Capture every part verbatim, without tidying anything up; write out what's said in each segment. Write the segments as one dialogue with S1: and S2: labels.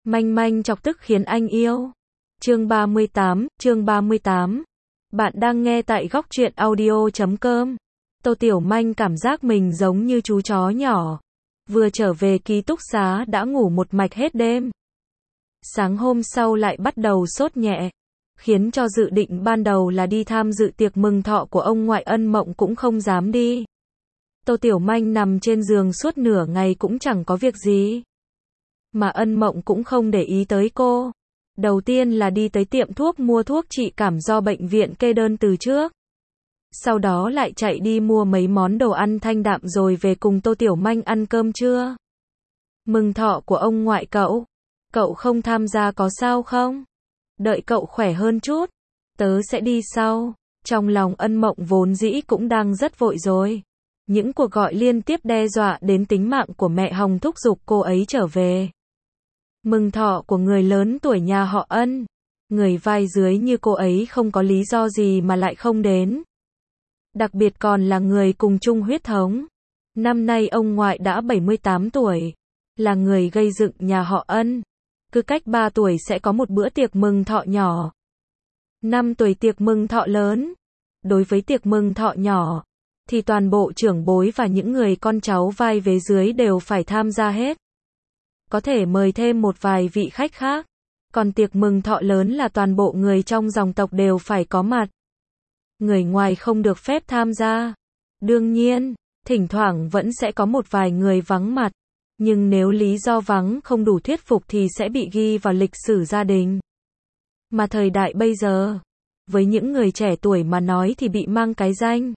S1: Manh manh chọc tức khiến anh yêu. Chương ba mươi tám, chương ba mươi tám. Bạn đang nghe tại góc truyện audio chấm com. Tô Tiểu Manh cảm giác mình giống như chú chó nhỏ. Vừa trở về ký túc xá đã ngủ một mạch hết đêm. Sáng hôm sau lại bắt đầu sốt nhẹ. Khiến cho dự định ban đầu là đi tham dự tiệc mừng thọ của ông ngoại Ân Mộng cũng không dám đi. Tô Tiểu Manh nằm trên giường suốt nửa ngày cũng chẳng có việc gì. Mà Ân Mộng cũng không để ý tới cô. Đầu tiên là đi tới tiệm thuốc mua thuốc trị cảm do bệnh viện kê đơn từ trước. Sau đó lại chạy đi mua mấy món đồ ăn thanh đạm rồi về cùng Tô Tiểu Manh ăn cơm trưa. Mừng thọ của ông ngoại cậu. Cậu không tham gia có sao không? Đợi cậu khỏe hơn chút. Tớ sẽ đi sau. Trong lòng Ân Mộng vốn dĩ cũng đang rất vội rồi. Những cuộc gọi liên tiếp đe dọa đến tính mạng của mẹ Hồng thúc giục cô ấy trở về. Mừng thọ của người lớn tuổi nhà họ Ân. Người vai dưới như cô ấy không có lý do gì mà lại không đến. Đặc biệt còn là người cùng chung huyết thống. Năm nay ông ngoại đã bảy mươi tám tuổi. Là người gây dựng nhà họ Ân. Cứ cách ba tuổi sẽ có một bữa tiệc mừng thọ nhỏ. Năm tuổi tiệc mừng thọ lớn. Đối với tiệc mừng thọ nhỏ, thì toàn bộ trưởng bối và những người con cháu vai vế dưới đều phải tham gia hết. Có thể mời thêm một vài vị khách khác. Còn tiệc mừng thọ lớn là toàn bộ người trong dòng tộc đều phải có mặt. Người ngoài không được phép tham gia. Đương nhiên, thỉnh thoảng vẫn sẽ có một vài người vắng mặt. Nhưng nếu lý do vắng không đủ thuyết phục thì sẽ bị ghi vào lịch sử gia đình. Mà thời đại bây giờ, với những người trẻ tuổi mà nói thì bị mang cái danh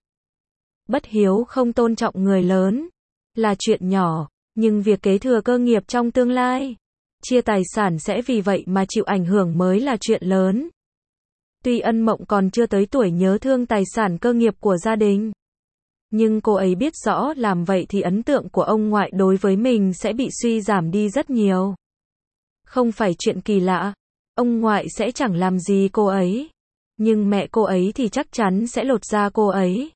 S1: bất hiếu không tôn trọng người lớn là chuyện nhỏ, nhưng việc kế thừa cơ nghiệp trong tương lai, chia tài sản sẽ vì vậy mà chịu ảnh hưởng mới là chuyện lớn. Tuy Ân Mộng còn chưa tới tuổi nhớ thương tài sản cơ nghiệp của gia đình, nhưng cô ấy biết rõ làm vậy thì ấn tượng của ông ngoại đối với mình sẽ bị suy giảm đi rất nhiều. Không phải chuyện kỳ lạ, ông ngoại sẽ chẳng làm gì cô ấy, nhưng mẹ cô ấy thì chắc chắn sẽ lột da cô ấy.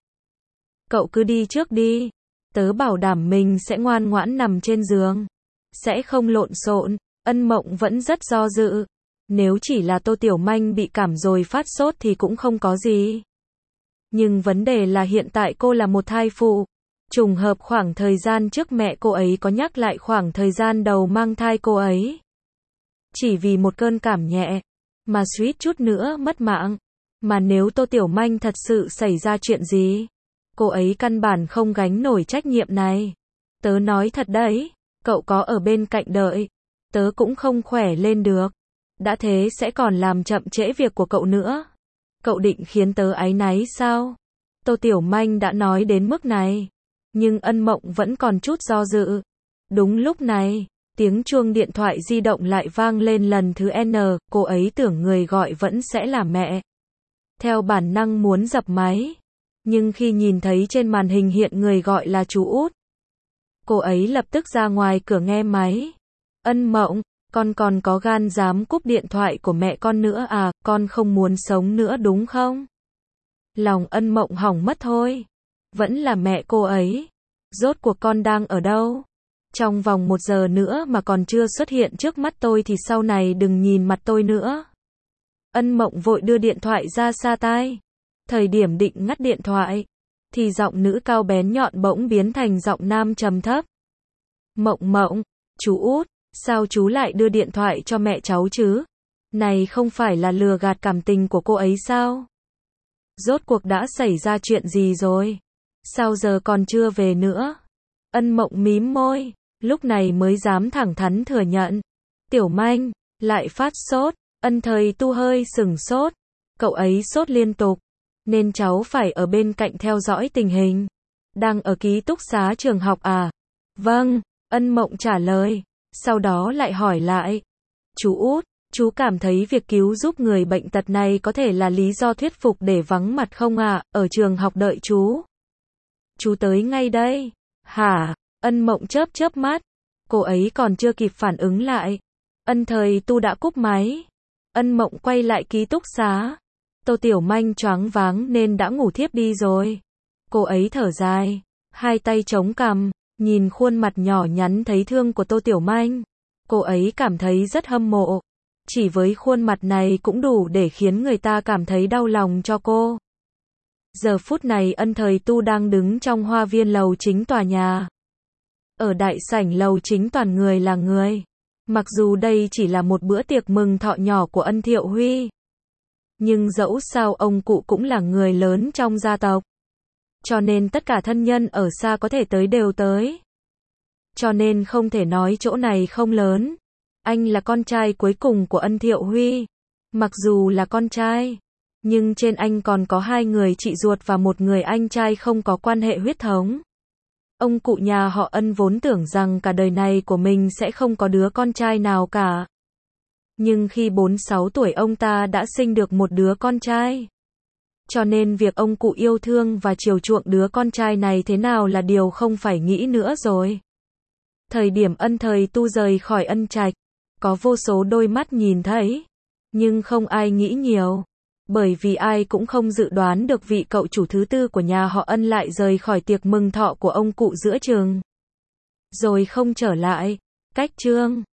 S1: Cậu cứ đi trước đi, tớ bảo đảm mình sẽ ngoan ngoãn nằm trên giường, sẽ không lộn xộn. Ân Mộng vẫn rất do dự. Nếu chỉ là Tô Tiểu Manh bị cảm rồi phát sốt thì cũng không có gì. Nhưng vấn đề là hiện tại cô là một thai phụ. Trùng hợp khoảng thời gian trước mẹ cô ấy có nhắc lại khoảng thời gian đầu mang thai cô ấy. Chỉ vì một cơn cảm nhẹ, mà suýt chút nữa mất mạng. Mà nếu Tô Tiểu Manh thật sự xảy ra chuyện gì, cô ấy căn bản không gánh nổi trách nhiệm này. Tớ nói thật đấy, cậu có ở bên cạnh đợi, tớ cũng không khỏe lên được. Đã thế sẽ còn làm chậm trễ việc của cậu nữa. Cậu định khiến tớ áy náy sao? Tô Tiểu Manh đã nói đến mức này. Nhưng Ân Mộng vẫn còn chút do dự. Đúng lúc này, tiếng chuông điện thoại di động lại vang lên lần thứ N. Cô ấy tưởng người gọi vẫn sẽ là mẹ. Theo bản năng muốn dập máy. Nhưng khi nhìn thấy trên màn hình hiện người gọi là chú út, cô ấy lập tức ra ngoài cửa nghe máy. Ân Mộng, con còn có gan dám cúp điện thoại của mẹ con nữa à, con không muốn sống nữa đúng không? Lòng Ân Mộng hỏng mất thôi. Vẫn là mẹ cô ấy. Rốt cuộc con đang ở đâu? Trong vòng một giờ nữa mà còn chưa xuất hiện trước mắt tôi thì sau này đừng nhìn mặt tôi nữa. Ân Mộng vội đưa điện thoại ra xa tai. Thời điểm định ngắt điện thoại, thì giọng nữ cao bén nhọn bỗng biến thành giọng nam trầm thấp. Mộng Mộng, chú út, sao chú lại đưa điện thoại cho mẹ cháu chứ? Này không phải là lừa gạt cảm tình của cô ấy sao? Rốt cuộc đã xảy ra chuyện gì rồi? Sao giờ còn chưa về nữa? Ân Mộng mím môi, lúc này mới dám thẳng thắn thừa nhận. Tiểu Manh, lại phát sốt. Ân Thời Tu hơi sừng sốt. Cậu ấy sốt liên tục, nên cháu phải ở bên cạnh theo dõi tình hình. Đang ở ký túc xá trường học à? Vâng, Ân Mộng trả lời. Sau đó lại hỏi lại. Chú út, chú cảm thấy việc cứu giúp người bệnh tật này có thể là lý do thuyết phục để vắng mặt không ạ? À? Ở trường học đợi chú. Chú tới ngay đây. Hả? Ân Mộng chớp chớp mắt. Cô ấy còn chưa kịp phản ứng lại. Ân Thời Tu đã cúp máy. Ân Mộng quay lại ký túc xá. Tô Tiểu Manh choáng váng nên đã ngủ thiếp đi rồi. Cô ấy thở dài, hai tay chống cằm, nhìn khuôn mặt nhỏ nhắn thấy thương của Tô Tiểu Manh. Cô ấy cảm thấy rất hâm mộ. Chỉ với khuôn mặt này cũng đủ để khiến người ta cảm thấy đau lòng cho cô. Giờ phút này Ân Thời Tu đang đứng trong hoa viên lầu chính tòa nhà. Ở đại sảnh lầu chính toàn người là người. Mặc dù đây chỉ là một bữa tiệc mừng thọ nhỏ của Ân Thiệu Huy. Nhưng dẫu sao ông cụ cũng là người lớn trong gia tộc. Cho nên tất cả thân nhân ở xa có thể tới đều tới. Cho nên không thể nói chỗ này không lớn. Anh là con trai cuối cùng của Ân Thiệu Huy. Mặc dù là con trai, nhưng trên anh còn có hai người chị ruột và một người anh trai không có quan hệ huyết thống. Ông cụ nhà họ Ân vốn tưởng rằng cả đời này của mình sẽ không có đứa con trai nào cả. Nhưng khi bốn sáu tuổi ông ta đã sinh được một đứa con trai. Cho nên việc ông cụ yêu thương và chiều chuộng đứa con trai này thế nào là điều không phải nghĩ nữa rồi. Thời điểm Ân Thời Tu rời khỏi Ân Trạch, có vô số đôi mắt nhìn thấy, nhưng không ai nghĩ nhiều. Bởi vì ai cũng không dự đoán được vị cậu chủ thứ tư của nhà họ Ân lại rời khỏi tiệc mừng thọ của ông cụ giữa chừng. Rồi không trở lại. Cách chương